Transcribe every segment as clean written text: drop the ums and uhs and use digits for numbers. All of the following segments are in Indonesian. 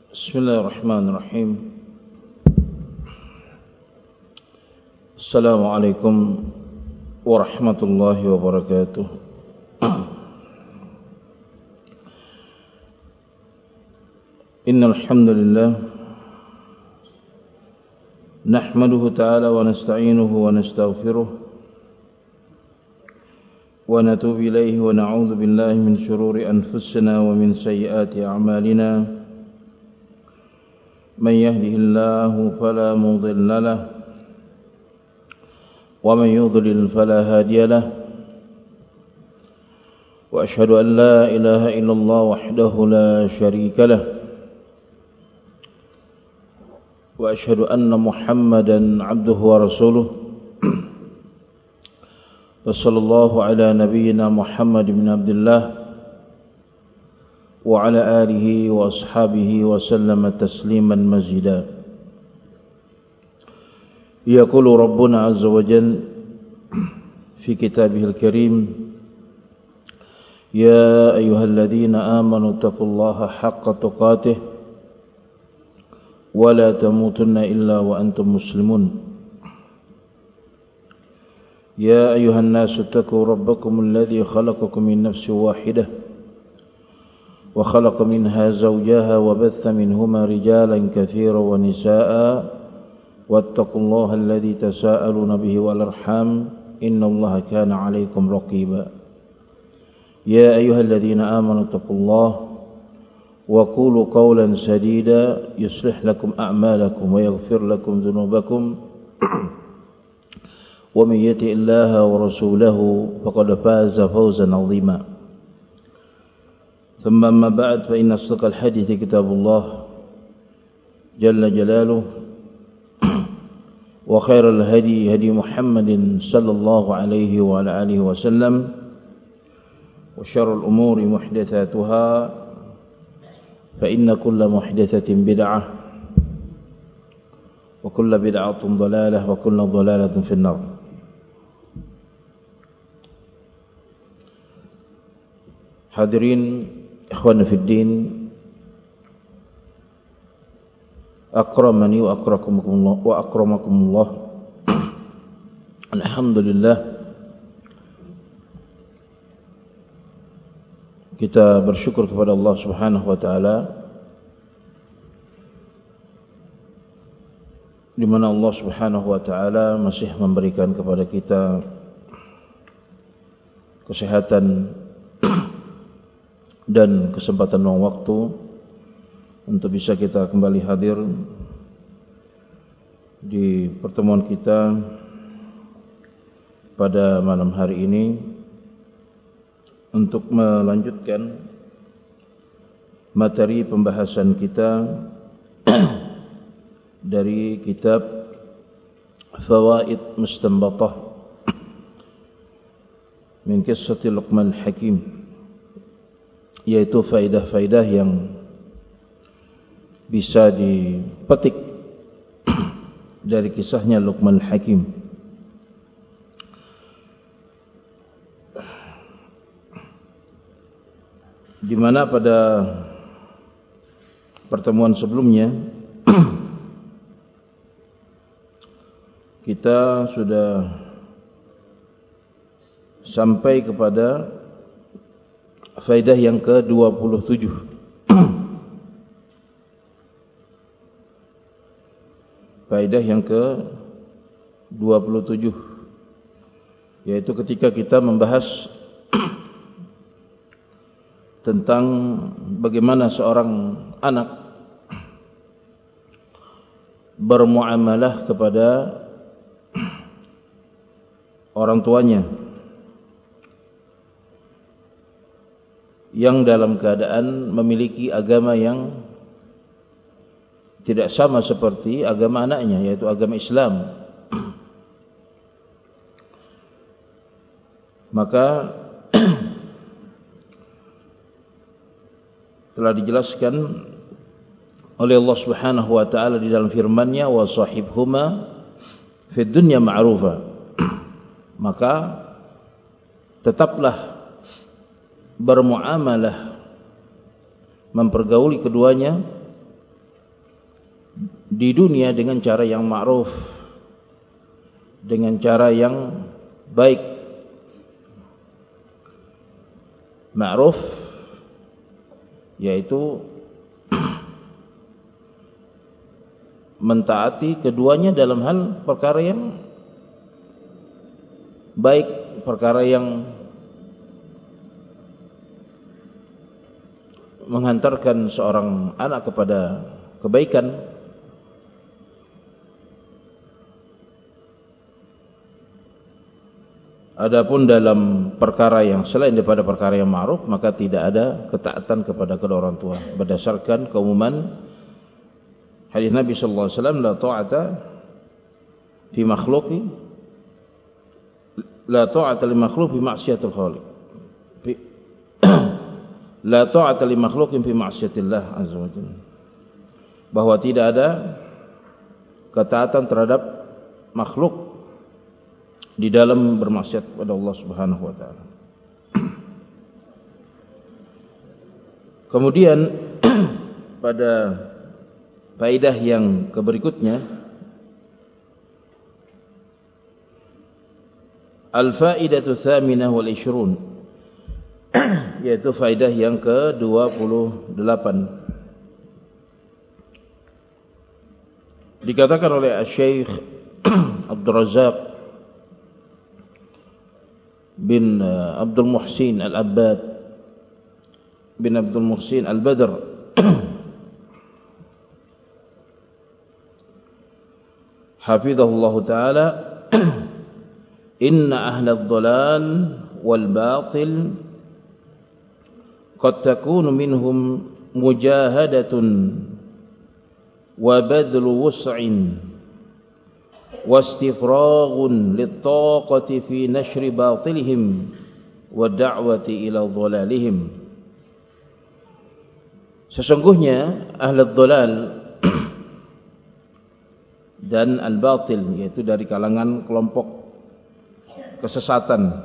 Bismillahirrahmanirrahim. Assalamualaikum warahmatullahi wabarakatuh. Innal hamdalillah nahmaduhu ta'ala wa nasta'inuhu wa nastaghfiruh wa natubu ilayhi wa na'udzu billahi min shururi anfusina wa min sayyiati a'malina. من يهده الله فلا مضل له ومن يضلل فلا هادي له وأشهد أن لا إله إلا الله وحده لا شريك له وأشهد أن محمدا عبده ورسوله وصلى الله على نبينا محمد بن عبد الله وعلى آله وأصحابه وسلم تسليما مزيدا. يقول ربنا عز وجل في كتابه الكريم: يا أيها الذين آمنوا اتقوا الله حق تقاته ولا تموتن إلا وأنتم مسلمون. يا أيها الناس اتقوا ربكم الذي خلقكم من نفس واحدة وخلق منها زوجها وبث منهما رجالا كثيرا ونساء واتقوا الله الذي تساءلون به والأرحام إن الله كان عليكم رقيبا. يا أيها الذين آمنوا اتقوا الله وقولوا قولا سديدا يصلح لكم أعمالكم ويغفر لكم ذنوبكم ومن يطع الله ورسوله فقد فاز فوزا عظيما. ثم أما بعد فإن أصدق الحديث كتاب الله جل جلاله وخير الهدي هدي محمد صلى الله عليه وعلى آله وسلم وشر الأمور محدثاتها فإن كل محدثة بدعة وكل بدعة ضلالة وكل ضلالة في النار. Hadirin ikhwan fiddin, akramani wa akramakumullah. Alhamdulillah, kita bersyukur kepada Allah Subhanahu wa taala di mana Allah Subhanahu wa taala masih memberikan kepada kita kesehatan dan kesempatan luang waktu untuk bisa kita kembali hadir di pertemuan kita pada malam hari ini untuk melanjutkan materi pembahasan kita dari kitab Fawaid Mustanbatah min Qissati Luqman Hakim, yaitu faidah-faidah yang bisa dipetik dari kisahnya Luqman Hakim. Di mana pada pertemuan sebelumnya kita sudah sampai kepada faidah yang ke-27. Faidah yang ke-27, yaitu ketika kita membahas tentang bagaimana seorang anak bermuamalah kepada orang tuanya yang dalam keadaan memiliki agama yang tidak sama seperti agama anaknya, yaitu agama Islam. Maka telah dijelaskan oleh Allah Subhanahu wa taala di dalam firman-Nya, wa sahibhuma fid dunya ma'rufa. Maka tetaplah bermuamalah, mempergauli keduanya di dunia dengan cara yang ma'ruf, dengan cara yang baik. Ma'ruf yaitu mentaati keduanya dalam hal perkara yang baik, perkara yang menghantarkan seorang anak kepada kebaikan. Adapun dalam perkara yang selain daripada perkara yang ma'ruf, maka tidak ada ketaatan kepada kedua orang tua berdasarkan keumuman hadis Nabi sallallahu alaihi wasallam, la ta'ata fi makhluqi, la ta'ata li makhluq fi ma'siyatil khaliq, la ta'ata li makhluqin fi ma'siyatillah azza wa jalla, bahwa tidak ada ketaatan terhadap makhluk di dalam bermaksiat kepada Allah Subhanahu wa taala. Kemudian pada faedah yang berikutnya, al-faidatu tsaminah wal 20, yaitu faedah yang ke-28. Dikatakan oleh Syekh Abdul Razzaq bin Abdul Muhsin Al-Abbad bin Abdul Muhsin Al-Badr hafizahullah ta'ala, inna ahla ad-dhalal wal batil qad takunu minhum mujahadatun wa badlu wus'in wastifraghun lit-taqati fi nashri batilihim wa da'wati ila dhalalihim. Sesungguhnya ahlul dhalal dan al-batil, yaitu dari kalangan kelompok kesesatan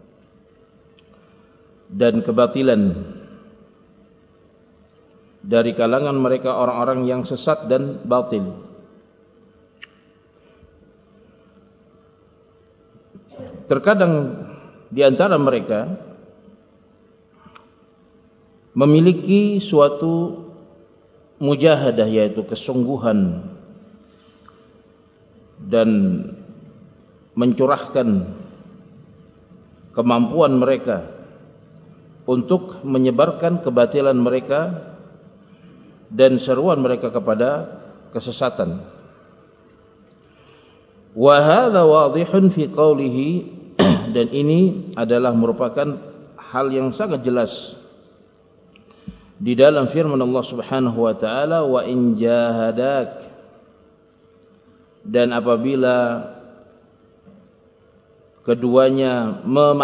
dan kebatilan, dari kalangan mereka orang-orang yang sesat dan batil, terkadang di antara mereka memiliki suatu mujahadah, yaitu kesungguhan dan mencurahkan kemampuan mereka untuk menyebarkan kebatilan mereka dan seruan mereka kepada kesesatan. Wa hadza wadihun fi qawlihi, dan ini adalah merupakan hal yang sangat jelas di dalam firman Allah Subhanahu wa taala, wa in jahadak, dan apabila keduanya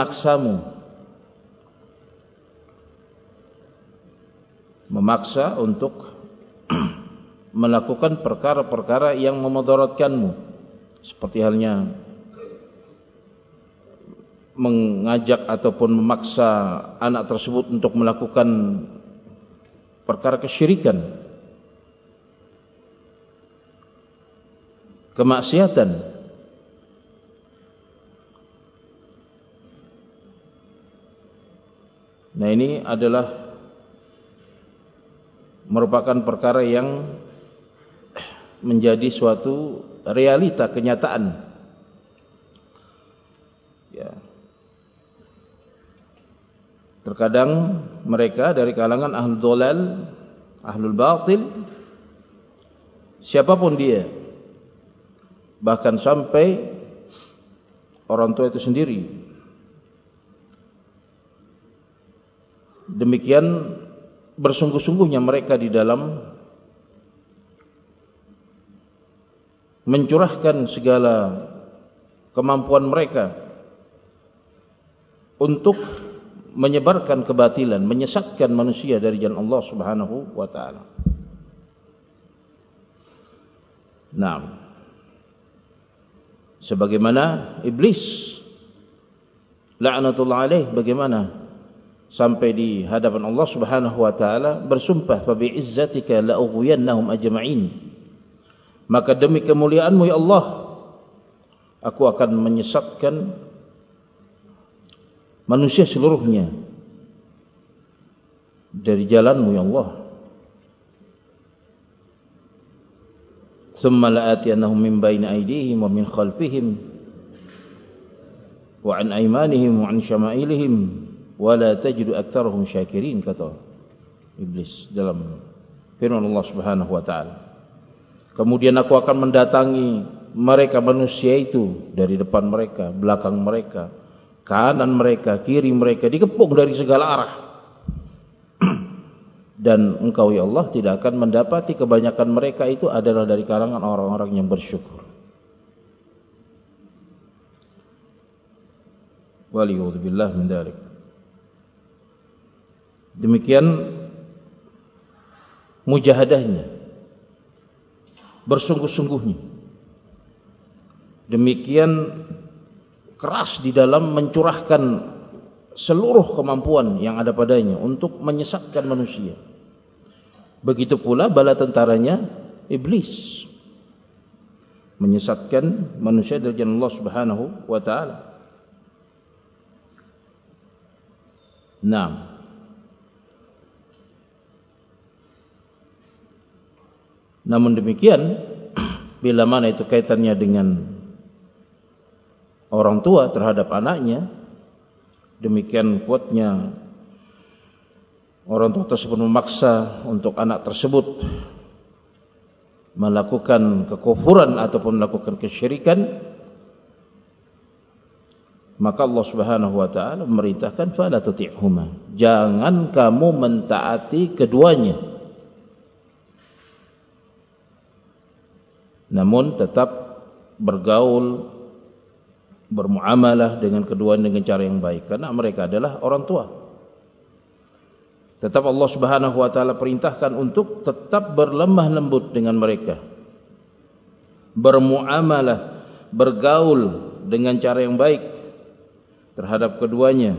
memaksa untuk melakukan perkara-perkara yang memudaratkanmu, seperti halnya mengajak ataupun memaksa anak tersebut untuk melakukan perkara kesyirikan, kemaksiatan, nah ini adalah merupakan perkara yang menjadi suatu realita, kenyataan. Ya. Terkadang mereka dari kalangan ahlul dhalal, ahlul batil, siapapun dia, bahkan sampai orang tua itu sendiri, demikian bersungguh-sungguhnya mereka di dalam mencurahkan segala kemampuan mereka untuk menyebarkan kebatilan, menyesatkan manusia dari jalan Allah Subhanahu wa taala. Nah, sebagaimana iblis la'natullah alaih, bagaimana sampai di hadapan Allah Subhanahu wa taala bersumpah, fa bi'izzatika la'ughwiyannahum ajma'in, maka demi kemuliaan-Mu ya Allah, aku akan menyesatkan manusia seluruhnya dari jalan-Mu ya Allah. Thumma la'atiyannahum min bayni aydihim wa min khalfihim wa an aymanihim wa an syama'ilihim wa la tajidu aktsarahum syakirin, kata iblis dalam firman Allah Subhanahu wa taala. Kemudian aku akan mendatangi mereka manusia itu dari depan mereka, belakang mereka, kanan mereka, kiri mereka, dikepung dari segala arah. Dan Engkau ya Allah tidak akan mendapati kebanyakan mereka itu adalah dari kalangan orang-orang yang bersyukur. Waliyuzubillah min dzalik. Demikian mujahadahnya, bersungguh-sungguhnya, demikian keras di dalam mencurahkan seluruh kemampuan yang ada padanya untuk menyesatkan manusia. Begitu pula bala tentaranya iblis, menyesatkan manusia dari jalan Allah Subhanahu wa taala. Nah, namun demikian, bila mana itu kaitannya dengan orang tua terhadap anaknya, demikian kuatnya orang tua tersebut memaksa untuk anak tersebut melakukan kekufuran ataupun melakukan kesyirikan, maka Allah Subhanahu wa taala memerintahkan fala tuti'huma, jangan kamu mentaati keduanya, namun tetap bergaul, bermuamalah dengan keduanya dengan cara yang baik, karena mereka adalah orang tua. Tetap Allah Subhanahu wa taala perintahkan untuk tetap berlemah lembut dengan mereka, bermuamalah, bergaul dengan cara yang baik terhadap keduanya,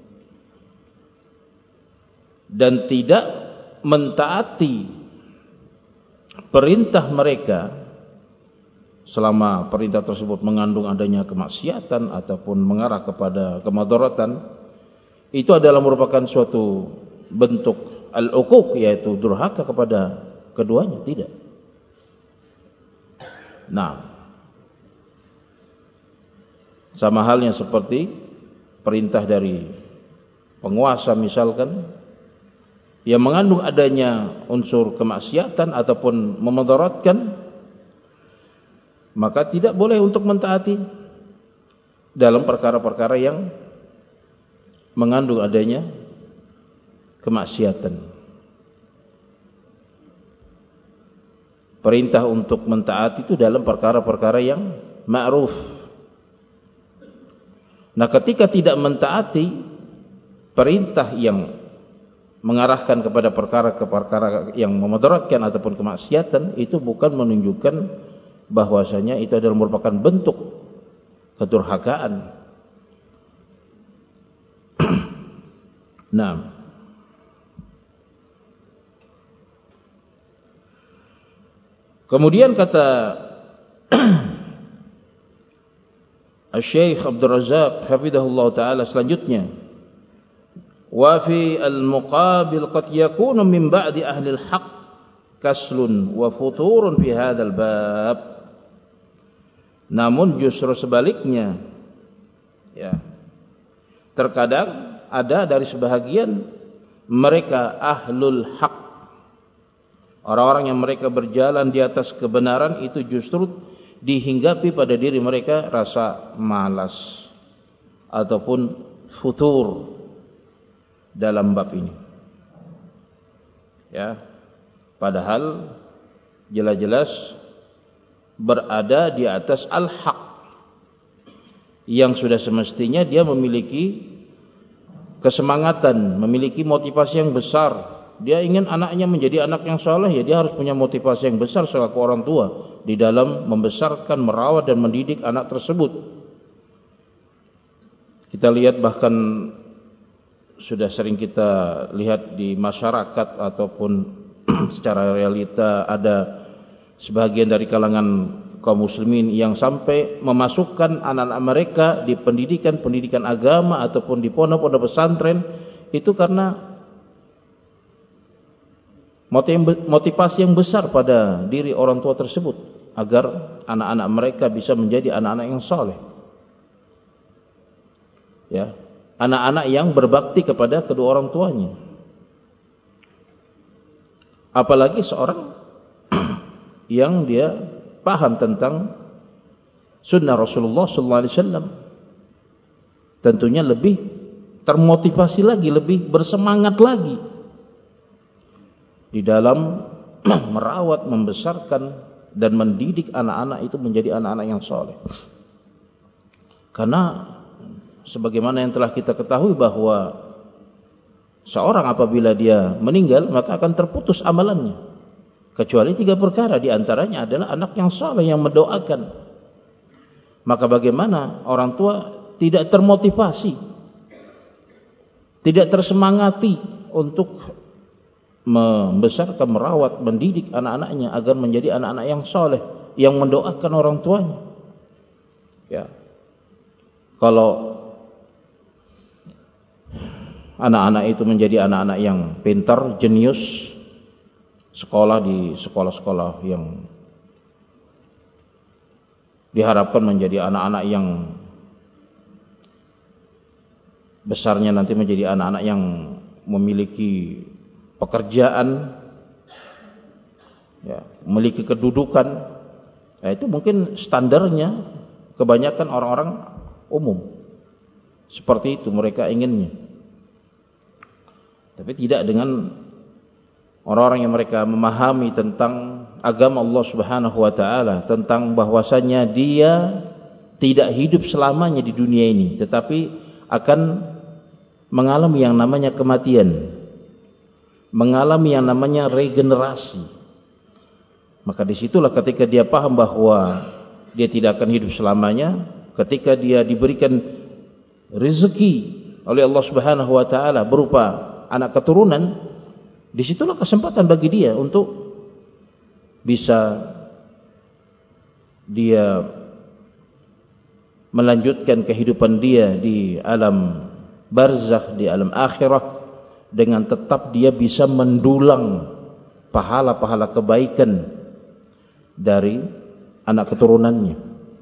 dan tidak mentaati perintah mereka selama perintah tersebut mengandung adanya kemaksiatan ataupun mengarah kepada kemadaratan. Itu adalah merupakan suatu bentuk al-uquq, yaitu durhaka kepada keduanya. Tidak. Nah, sama halnya seperti perintah dari penguasa misalkan yang mengandung adanya unsur kemaksiatan ataupun memudaratkan, maka tidak boleh untuk mentaati dalam perkara-perkara yang mengandung adanya kemaksiatan. Perintah untuk mentaati itu dalam perkara-perkara yang ma'ruf. Nah, ketika tidak mentaati perintah yang mengarahkan kepada perkara-perkara yang memudaratkan ataupun kemaksiatan, itu bukan menunjukkan bahwasanya itu adalah merupakan bentuk kedurhakaan. Nah, kemudian kata Syekh Abdul Razak hafizahullah taala selanjutnya, wa fi al-muqabil qad yakunu min ba'di ahli al-haq kaslun wa futurun fi hadzal bab. Namun justru sebaliknya, ya, terkadang ada dari sebahagian mereka ahlul haq, orang-orang yang mereka berjalan di atas kebenaran, itu justru dihinggapi pada diri mereka rasa malas ataupun futur dalam bab ini. Ya, padahal jelas-jelas berada di atas al-haq, yang sudah semestinya dia memiliki kesemangatan, memiliki motivasi yang besar. Dia ingin anaknya menjadi anak yang saleh, ya dia harus punya motivasi yang besar selaku orang tua di dalam membesarkan, merawat dan mendidik anak tersebut. Kita lihat, bahkan sudah sering kita lihat di masyarakat ataupun secara realita, ada sebagian dari kalangan kaum muslimin yang sampai memasukkan anak-anak mereka di pendidikan agama ataupun di pondok-pondok pesantren itu karena motivasi yang besar pada diri orang tua tersebut agar anak-anak mereka bisa menjadi anak-anak yang saleh. Ya, anak-anak yang berbakti kepada kedua orang tuanya. Apalagi seorang yang dia paham tentang sunnah Rasulullah SAW, tentunya lebih termotivasi lagi, lebih bersemangat lagi di dalam merawat, membesarkan dan mendidik anak-anak itu menjadi anak-anak yang saleh. Karena sebagaimana yang telah kita ketahui bahwa seorang apabila dia meninggal maka akan terputus amalannya, kecuali 3 perkara, di antaranya adalah anak yang saleh yang mendoakan. Maka bagaimana orang tua tidak termotivasi, tidak tersemangati untuk membesarkan, merawat, mendidik anak-anaknya agar menjadi anak-anak yang saleh, yang mendoakan orang tuanya. Ya. Kalau anak-anak itu menjadi anak-anak yang pintar, jenius, sekolah di sekolah-sekolah yang diharapkan menjadi anak-anak yang besarnya nanti menjadi anak-anak yang memiliki pekerjaan, ya, memiliki kedudukan, ya, itu mungkin standarnya kebanyakan orang-orang umum seperti itu mereka inginnya. Tapi tidak dengan orang-orang yang mereka memahami tentang agama Allah Subhanahu wa taala, tentang bahwasanya dia tidak hidup selamanya di dunia ini, tetapi akan mengalami yang namanya kematian, mengalami yang namanya regenerasi. Maka disitulah ketika dia paham bahwa dia tidak akan hidup selamanya, ketika dia diberikan rezeki oleh Allah Subhanahu wa taala berupa anak keturunan, disitulah kesempatan bagi dia untuk bisa dia melanjutkan kehidupan dia di alam barzakh, di alam akhirah, dengan tetap dia bisa mendulang pahala-pahala kebaikan dari anak keturunannya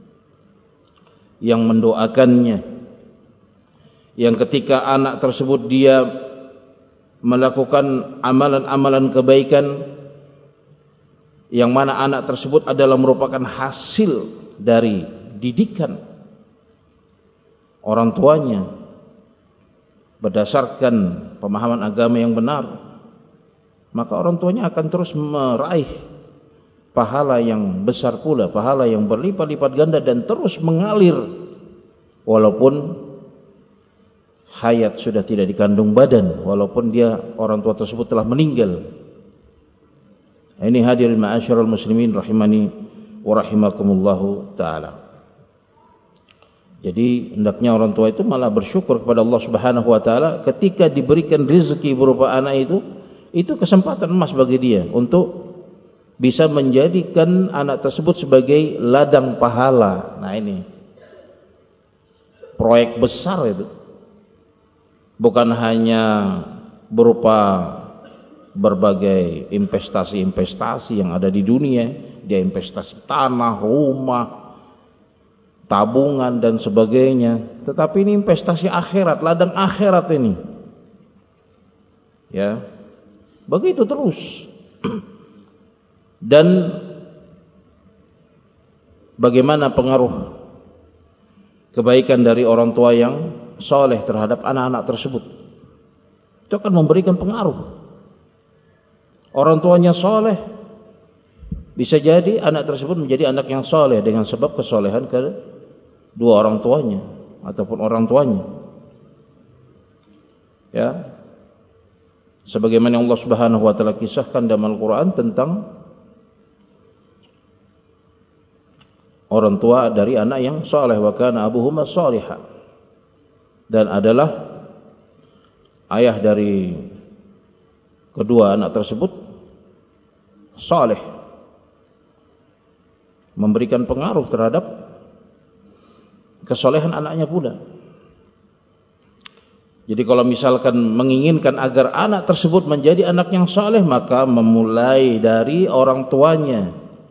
yang mendoakannya, yang ketika anak tersebut dia melakukan amalan-amalan kebaikan yang mana anak tersebut adalah merupakan hasil dari didikan orang tuanya berdasarkan pemahaman agama yang benar, maka orang tuanya akan terus meraih pahala yang besar pula, pahala yang berlipat-lipat ganda dan terus mengalir walaupun hayat sudah tidak dikandung badan, walaupun dia orang tua tersebut telah meninggal. Ini hadirin ma'asyiral muslimin rahimani wa rahimakumullahu taala. Jadi hendaknya orang tua itu malah bersyukur kepada Allah Subhanahu wa taala ketika diberikan rezeki berupa anak itu kesempatan emas bagi dia untuk bisa menjadikan anak tersebut sebagai ladang pahala. Nah, ini proyek besar itu. Bukan hanya berupa berbagai investasi-investasi yang ada di dunia, dia investasi tanah, rumah, tabungan dan sebagainya, tetapi ini investasi akhirat, ladang akhirat ini. Ya. Begitu terus. Dan bagaimana pengaruh kebaikan dari orang tua yang soleh terhadap anak-anak tersebut, itu akan memberikan pengaruh. Orang tuanya soleh, bisa jadi anak tersebut menjadi anak yang soleh dengan sebab kesolehan kedua orang tuanya ataupun orang tuanya. Ya, sebagaimana Allah Subhanahu wa taala kisahkan dalam Al-Quran tentang orang tua dari anak yang soleh, wa kana abuhuma shaliha, dan adalah ayah dari kedua anak tersebut saleh. memberikan pengaruh terhadap kesolehan anaknya pula. Jadi kalau misalkan menginginkan agar anak tersebut menjadi anak yang saleh, maka memulai dari orang tuanya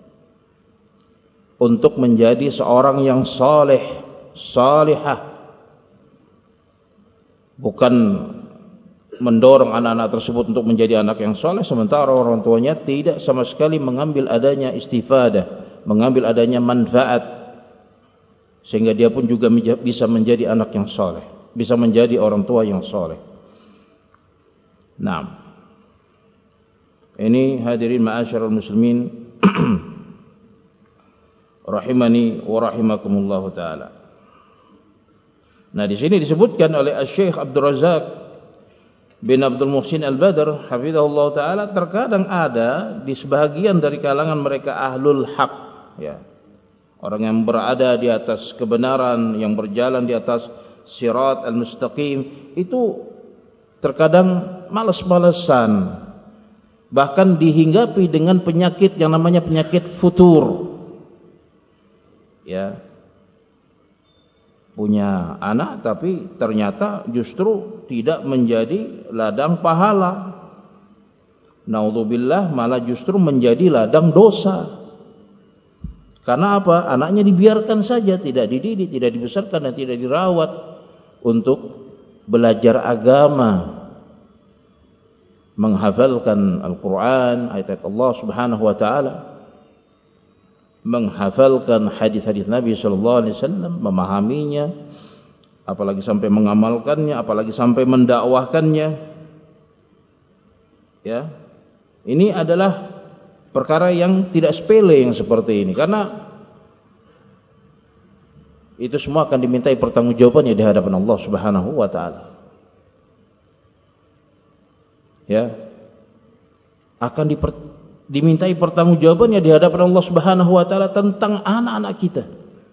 untuk menjadi seorang yang saleh, salihah. Bukan mendorong anak-anak tersebut untuk menjadi anak yang saleh sementara orang tuanya tidak sama sekali mengambil adanya istifadah, mengambil adanya manfaat, sehingga dia pun juga bisa menjadi anak yang saleh, bisa menjadi orang tua yang saleh. Nah, ini hadirin ma'asyiral muslimin rahimani wa rahimakumullah taala. Nah, di sini disebutkan oleh Syekh Abdul Razak bin Abdul Muhsin Al-Badr hafizahullah taala, terkadang ada di sebahagian dari kalangan mereka ahlul haq, ya, orang yang berada di atas kebenaran, yang berjalan di atas sirat al-mustaqim, itu terkadang malas-malesan, bahkan dihinggapi dengan penyakit yang namanya penyakit futur. Ya, punya anak tapi ternyata justru tidak menjadi ladang pahala. Naudzubillah, malah justru menjadi ladang dosa. Karena apa? Anaknya dibiarkan saja, tidak dididik, tidak dibesarkan dan tidak dirawat untuk belajar agama, menghafalkan Al-Quran, ayat Allah Subhanahu wa taala, menghafalkan hadis-hadis Nabi sallallahu alaihi wasallam, memahaminya, apalagi sampai mengamalkannya, apalagi sampai mendakwahkannya. Ya. Ini adalah perkara yang tidak sepele yang seperti ini, karena itu semua akan dimintai pertanggungjawabannya di hadapan Allah Subhanahu wa taala. Ya. Akan dimintai pertanggungjawabannya di hadapan Allah Subhanahu wa taala tentang anak-anak kita.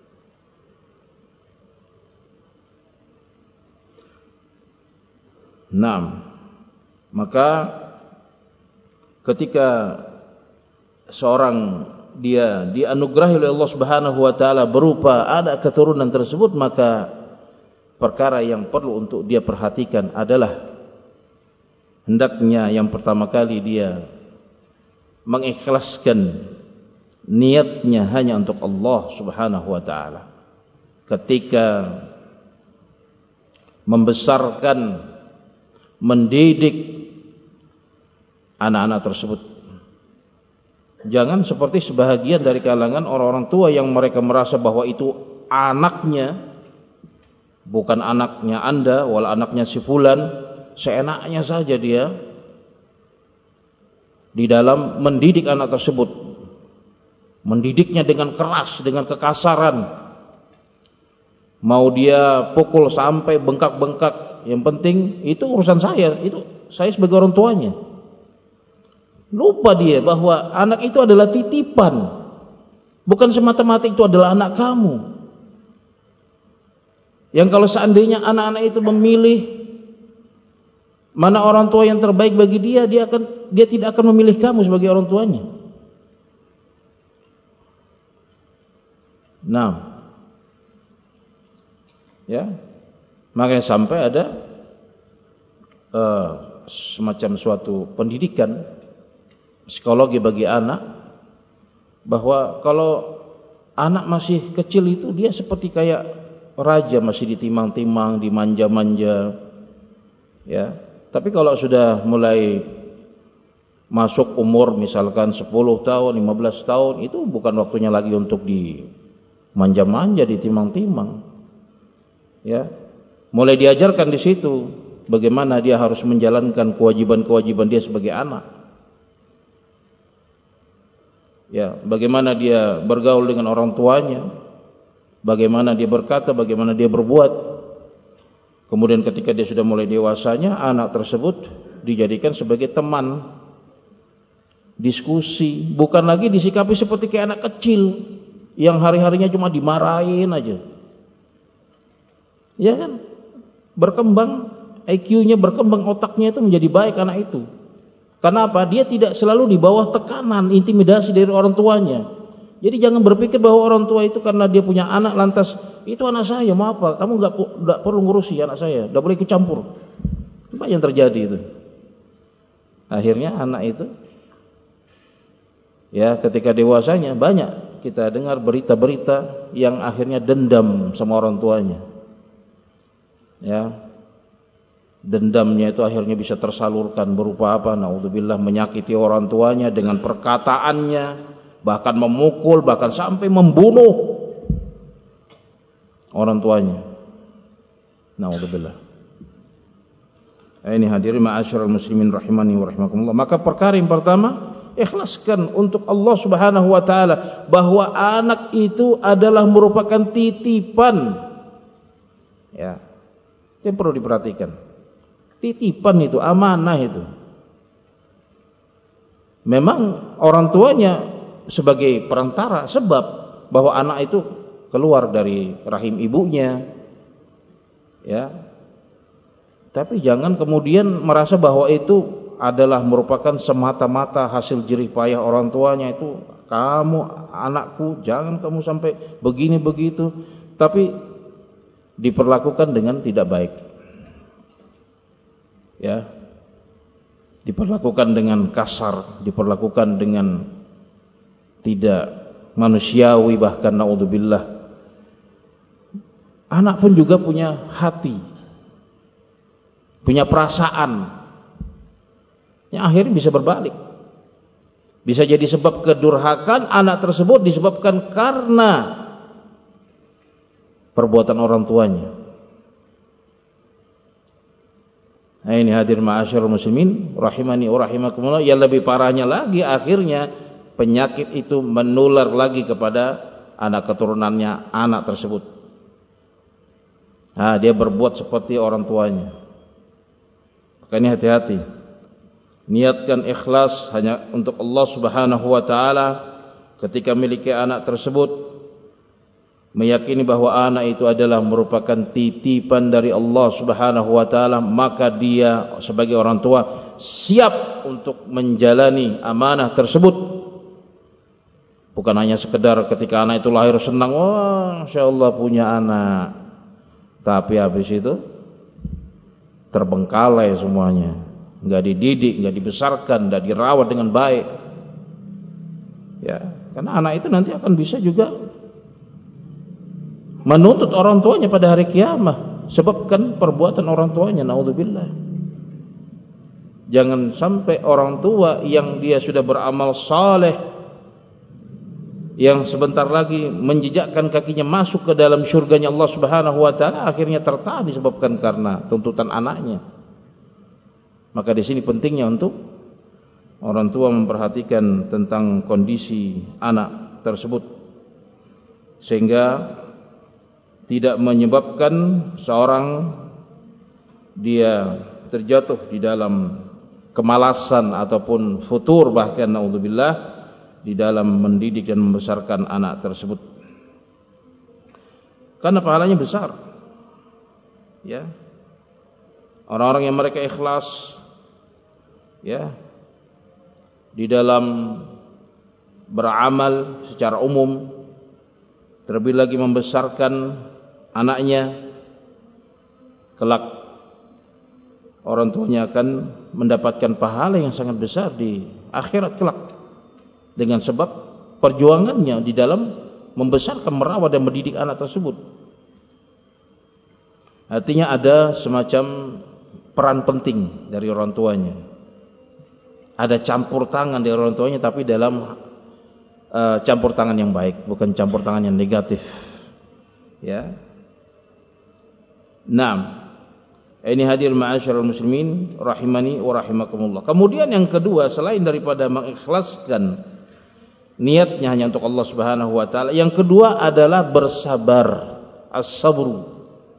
Nah, maka ketika seorang dia dianugerahi oleh Allah Subhanahu wa taala berupa anak keturunan tersebut, maka perkara yang perlu untuk dia perhatikan adalah hendaknya yang pertama kali dia mengikhlaskan niatnya hanya untuk Allah Subhanahu wa taala ketika membesarkan, mendidik anak-anak tersebut. Jangan seperti sebahagian dari kalangan orang-orang tua yang mereka merasa bahwa itu anaknya, bukan anaknya Anda, wala anaknya si fulan, seenaknya saja dia di dalam mendidik anak tersebut, mendidiknya dengan keras, dengan kekasaran, mau dia pukul sampai bengkak-bengkak, yang penting itu urusan saya, itu saya sebagai orang tuanya. Lupa dia bahwa anak itu adalah titipan, bukan semata-mata itu adalah anak kamu. Yang kalau seandainya anak-anak itu memilih mana orang tua yang terbaik bagi dia, dia tidak akan memilih kamu sebagai orang tuanya. Nah, ya, makanya sampai ada semacam suatu pendidikan psikologi bagi anak, bahwa kalau anak masih kecil itu dia seperti kayak raja, masih ditimang-timang, dimanja-manja, ya. Tapi kalau sudah mulai masuk umur misalkan 10 tahun, 15 tahun, itu bukan waktunya lagi untuk dimanja-manja, ditimang-timang. Ya. Mulai diajarkan di situ bagaimana dia harus menjalankan kewajiban-kewajiban dia sebagai anak. Ya, bagaimana dia bergaul dengan orang tuanya, bagaimana dia berkata, bagaimana dia berbuat. Kemudian ketika dia sudah mulai dewasanya, anak tersebut dijadikan sebagai teman diskusi, bukan lagi disikapi seperti kayak anak kecil yang hari-harinya cuma dimarahin aja. Ya kan? Berkembang IQ-nya, berkembang otaknya itu menjadi baik anak itu. Karena apa? Dia tidak selalu di bawah tekanan, intimidasi dari orang tuanya. Jadi jangan berpikir bahwa orang tua itu karena dia punya anak lantas itu anak saya, mau apa? Kamu nggak perlu ngurusi anak saya, nggak boleh ikut campur. Apa yang terjadi itu? Akhirnya anak itu, ya ketika dewasanya banyak kita dengar berita-berita yang akhirnya dendam sama orang tuanya. Ya, dendamnya itu akhirnya bisa tersalurkan berupa apa? Naudzubillah, menyakiti orang tuanya dengan perkataannya. Bahkan memukul, bahkan sampai membunuh orang tuanya. Naudzubillah. Ini hadirin ma'asyiral muslimin rahimani wa rahimakumullah. Maka perkara yang pertama, ikhlaskan untuk Allah Subhanahu wa taala bahwa anak itu adalah merupakan titipan. Ya. Itu perlu diperhatikan. Titipan itu, amanah itu. Memang orang tuanya sebagai perantara, sebab bahwa anak itu keluar dari rahim ibunya, ya. Tapi jangan kemudian merasa bahwa itu adalah merupakan semata-mata hasil jerih payah orang tuanya. Itu kamu anakku, jangan kamu sampai begini begitu, tapi diperlakukan dengan tidak baik, ya, diperlakukan dengan kasar, diperlakukan dengan tidak manusiawi, bahkan naudzubillah. Anak pun juga punya hati, punya perasaan yang akhirnya bisa berbalik. Bisa jadi sebab kedurhakaan anak tersebut disebabkan karena perbuatan orang tuanya. Nah ini hadir ma'asyiral muslimin rahimani wa rahimakumullah. Yang lebih parahnya lagi, akhirnya penyakit itu menular lagi kepada anak keturunannya anak tersebut. Nah, dia berbuat seperti orang tuanya. Makanya hati-hati. Niatkan ikhlas hanya untuk Allah Subhanahu wa taala ketika memiliki anak tersebut. Meyakini bahwa anak itu adalah merupakan titipan dari Allah Subhanahu wa taala, maka dia sebagai orang tua siap untuk menjalani amanah tersebut. Bukan hanya sekedar ketika anak itu lahir senang, wah, insyaallah punya anak. Tapi habis itu terbengkalai semuanya. Enggak dididik, enggak dibesarkan, enggak dirawat dengan baik. Ya, karena anak itu nanti akan bisa juga menuntut orang tuanya pada hari kiamat sebabkan perbuatan orang tuanya, naudzubillah. Jangan sampai orang tua yang dia sudah beramal saleh, yang sebentar lagi menjejakkan kakinya masuk ke dalam syurganya Allah Subhanahu wa taala, akhirnya tertahan disebabkan karena tuntutan anaknya. Maka di sini pentingnya untuk orang tua memperhatikan tentang kondisi anak tersebut sehingga tidak menyebabkan seorang dia terjatuh di dalam kemalasan ataupun futur, bahkan naudzubillah, di dalam mendidik dan membesarkan anak tersebut. Karena pahalanya besar. Ya. Orang-orang yang mereka ikhlas, ya, di dalam beramal secara umum, terlebih lagi membesarkan anaknya, kelak orang tuanya akan mendapatkan pahala yang sangat besar di akhirat kelak dengan sebab perjuangannya di dalam membesarkan, merawat dan mendidik anak tersebut. Artinya ada semacam peran penting dari orang tuanya. Ada campur tangan dari orang tuanya, tapi dalam campur tangan yang baik, bukan campur tangan yang negatif. Ya. Naam. Ini hadir ma'asyiral muslimin rahimani wa rahimakumullah. Kemudian yang kedua, selain daripada mengikhlaskan niatnya hanya untuk Allah Subhanahu wa taala, yang kedua adalah bersabar, as-sabru.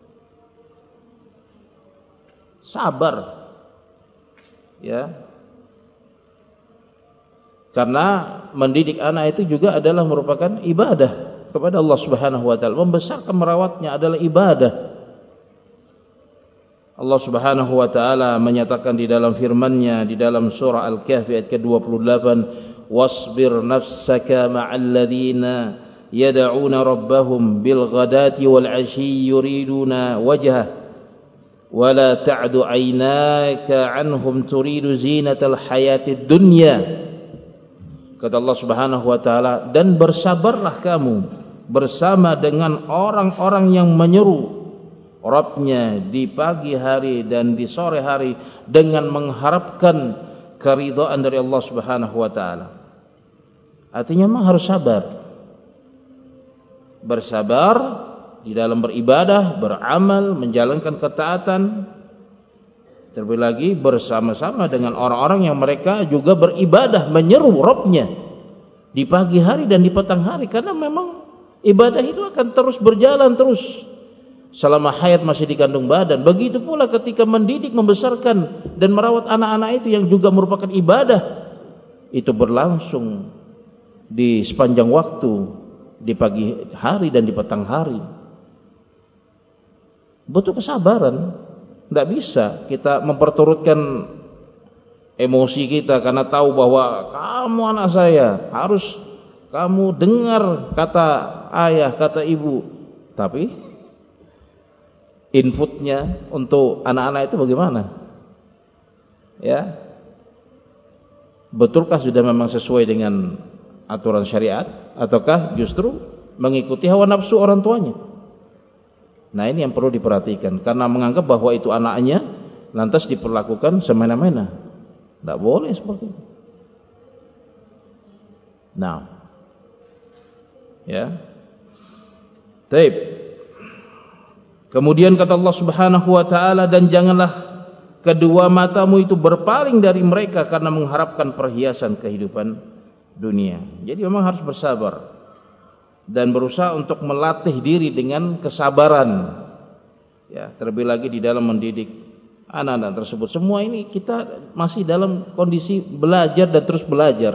Sabar. Ya. Karena mendidik anak itu juga adalah merupakan ibadah kepada Allah Subhanahu wa taala. Membesarkan, merawatnya adalah ibadah. Allah Subhanahu wa taala menyatakan di dalam firman-Nya di dalam surah Al-Kahfi ayat ke-28, wasbir nafsaka ma'al ladzina yad'una rabbahum bil ghadati wal 'ashyi yuriduna wajhah wa la ta'du 'aynaka 'anhum turidu zinatal hayatid dunya. Kata Allah Subhanahu wa taala, dan bersabarlah kamu bersama dengan orang-orang yang menyeru Rabbnya di pagi hari dan di sore hari dengan mengharapkan keridhaan dari Allah Subhanahu wa taala. Artinya memang harus sabar. Bersabar di dalam beribadah, beramal, menjalankan ketaatan. Terlebih lagi bersama-sama dengan orang-orang yang mereka juga beribadah, menyeru Rabbnya di pagi hari dan di petang hari, karena memang ibadah itu akan terus berjalan terus selama hayat masih di kandung badan. Begitu pula ketika mendidik, membesarkan dan merawat anak-anak itu yang juga merupakan ibadah, itu berlangsung di sepanjang waktu, di pagi hari dan di petang hari. Butuh kesabaran. Tidak bisa kita memperturutkan emosi kita karena tahu bahwa kamu anak saya, harus kamu dengar kata ayah, kata ibu. Tapi inputnya untuk anak-anak itu bagaimana? Ya, betulkah sudah memang sesuai dengan aturan syariat, ataukah justru mengikuti hawa nafsu orang tuanya? Nah, ini yang perlu diperhatikan, karena menganggap bahwa itu anaknya lantas diperlakukan semena-mena. Tidak boleh seperti itu. Nah, ya. Baik. Kemudian kata Allah Subhanahu wa taala, dan janganlah kedua matamu itu berpaling dari mereka karena mengharapkan perhiasan kehidupan dunia. Jadi memang harus bersabar dan berusaha untuk melatih diri dengan kesabaran. Ya, terlebih lagi di dalam mendidik anak-anak tersebut. Semua ini kita masih dalam kondisi belajar dan terus belajar.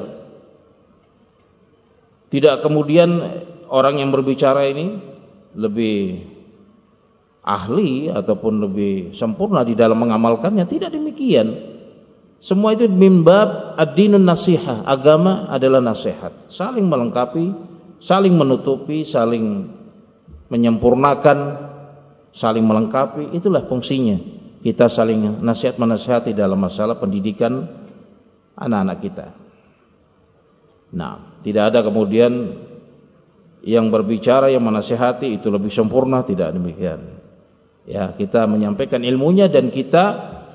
Tidak kemudian orang yang berbicara ini lebih ahli ataupun lebih sempurna di dalam mengamalkannya. Tidak demikian. Semua itu mimbab ad-dinun nasihah. Agama adalah nasihat, saling melengkapi, saling menutupi, saling menyempurnakan, saling melengkapi. Itulah fungsinya. Kita saling nasihat menasihati dalam masalah pendidikan anak-anak kita. Nah, tidak ada kemudian yang berbicara, yang menasihati itu lebih sempurna, tidak demikian. Ya, kita menyampaikan ilmunya dan kita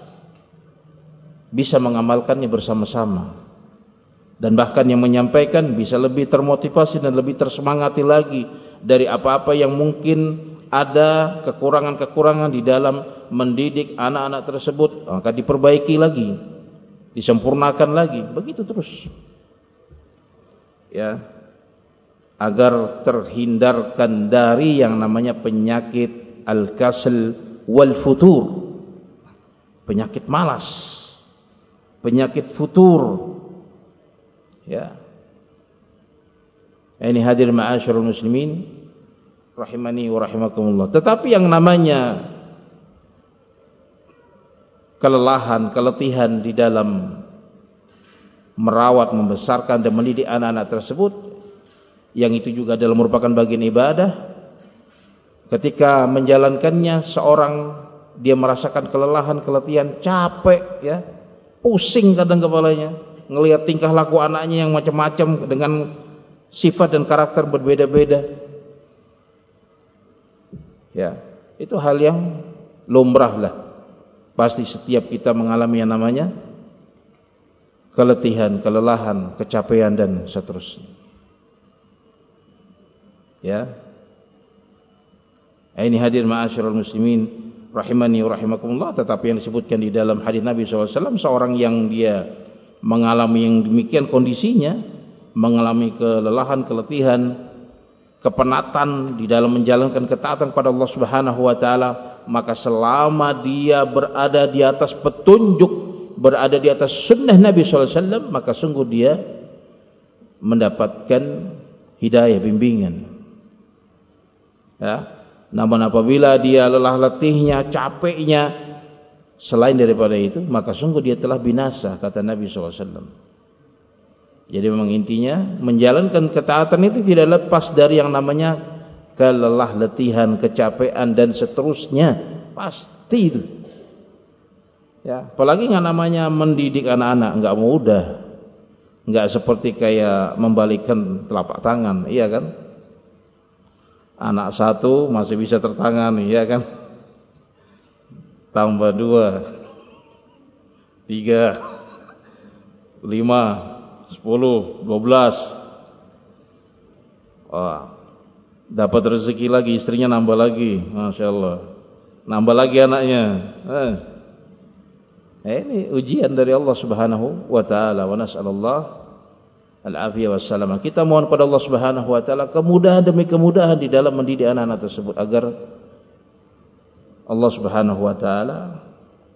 bisa mengamalkannya bersama-sama. Dan bahkan yang menyampaikan bisa lebih termotivasi dan lebih tersemangati lagi dari apa-apa yang mungkin ada kekurangan-kekurangan di dalam mendidik anak-anak tersebut, maka diperbaiki lagi, disempurnakan lagi, begitu terus. Ya, agar terhindarkan dari yang namanya penyakit al-kasal wal futur, penyakit malas, penyakit futur. Ya, ini hadir ma'asyarul muslimin rahimani wa rahimakumullah. Tetapi yang namanya kelelahan, keletihan di dalam merawat, membesarkan dan mendidik anak-anak tersebut, yang itu juga adalah merupakan bagian ibadah. Ketika menjalankannya, seorang dia merasakan kelelahan, keletihan, capek, ya, pusing kadang kepalanya ngelihat tingkah laku anaknya yang macam-macam dengan sifat dan karakter berbeda-beda. Ya, itu hal yang lumrah lah. Pasti setiap kita mengalami yang namanya keletihan, kelelahan, kecapean dan seterusnya. Ya. Ini hadir ma'asyiral muslimin rahimani wa rahimakumullah. Tetapi yang disebutkan di dalam hadis Nabi SAW, seorang yang dia mengalami yang demikian kondisinya, mengalami kelelahan, keletihan, kepenatan di dalam menjalankan ketaatan pada Allah Subhanahu wa taala, maka selama dia berada di atas petunjuk, berada di atas sunnah Nabi SAW, maka sungguh dia mendapatkan hidayah, bimbingan. Ya. Namun apabila dia lelah letihnya, capeknya, selain daripada itu, maka sungguh dia telah binasa, kata Nabi SAW. Jadi memang intinya menjalankan ketaatan itu tidak lepas dari yang namanya kelelah, letihan, kecapean dan seterusnya, pasti itu. Ya, apalagi yang namanya mendidik anak-anak enggak mudah. Enggak seperti kayak membalikkan telapak tangan, iya kan? Anak satu masih bisa tertangani, iya kan? Tambah 2, 3, 5, 10, 12. Dapat rezeki lagi, istrinya nambah lagi, Masya Allah. Nambah lagi anaknya. Ini ujian dari Allah Subhanahu wa ta'ala. Wa nas'alallah al-afiyah wassalamah. Kita mohon kepada Allah Subhanahu wa ta'ala kemudahan demi kemudahan di dalam mendidik anak-anak tersebut, agar Allah Subhanahu wa ta'ala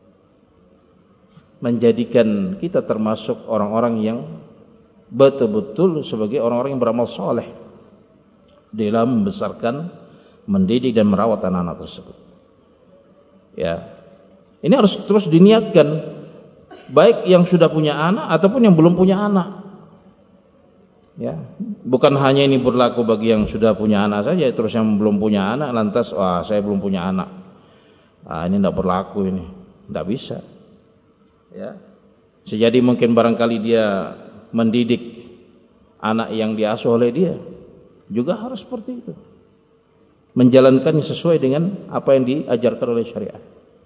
menjadikan kita termasuk orang-orang yang betul-betul sebagai orang-orang yang beramal soleh dalam membesarkan, mendidik dan merawat anak-anak tersebut. Ya, ini harus terus diniatkan, baik yang sudah punya anak ataupun yang belum punya anak. Ya, bukan hanya ini berlaku bagi yang sudah punya anak saja, terus yang belum punya anak lantas, saya belum punya anak. Ini tidak berlaku, ini tidak bisa. Ya, sejadi mungkin barangkali dia mendidik anak yang diasuh oleh dia, juga harus seperti itu, menjalankannya sesuai dengan apa yang diajarkan oleh syariat.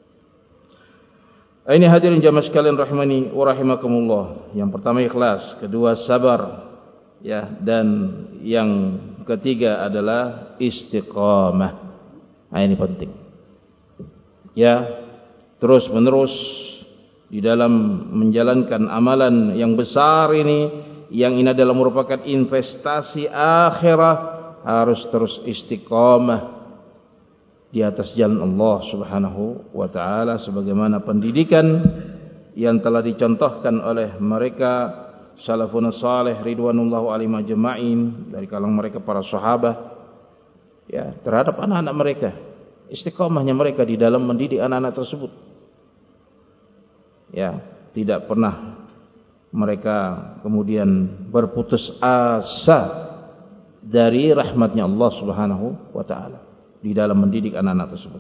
Ini hadirin jamaah sekalian rahimani wa rahimakumullah. Yang pertama ikhlas, kedua sabar, ya, dan yang ketiga adalah istiqamah. Ini penting. Ya, terus menerus di dalam menjalankan amalan yang besar ini, yang ini adalah merupakan investasi akhirat, harus terus istiqamah di atas jalan Allah Subhanahu wa ta'ala, sebagaimana pendidikan yang telah dicontohkan oleh mereka salafun salih ridwanullahu alaihim ajma'in, dari kalangan mereka para sahabat, ya, terhadap anak-anak mereka, istiqamahnya mereka di dalam mendidik anak-anak tersebut. Ya, tidak pernah mereka kemudian berputus asa dari rahmatnya Allah Subhanahu wa ta'ala di dalam mendidik anak-anak tersebut.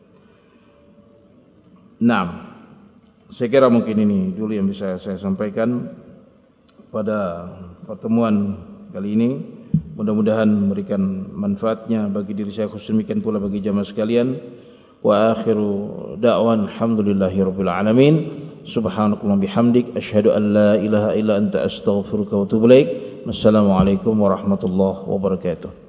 Nah, saya kira mungkin ini dulu yang bisa saya sampaikan pada pertemuan kali ini. Mudah-mudahan memberikan manfaatnya bagi diri saya khusus, demikian pula bagi jamaah sekalian. Wa akhiru da'wan alhamdulillahirabbil alamin. Subhanakallah bihamdik asyhadu an la ilaha illa anta astaghfiruka wa atubu ilaik. Wassalamualaikum warahmatullahi wabarakatuh.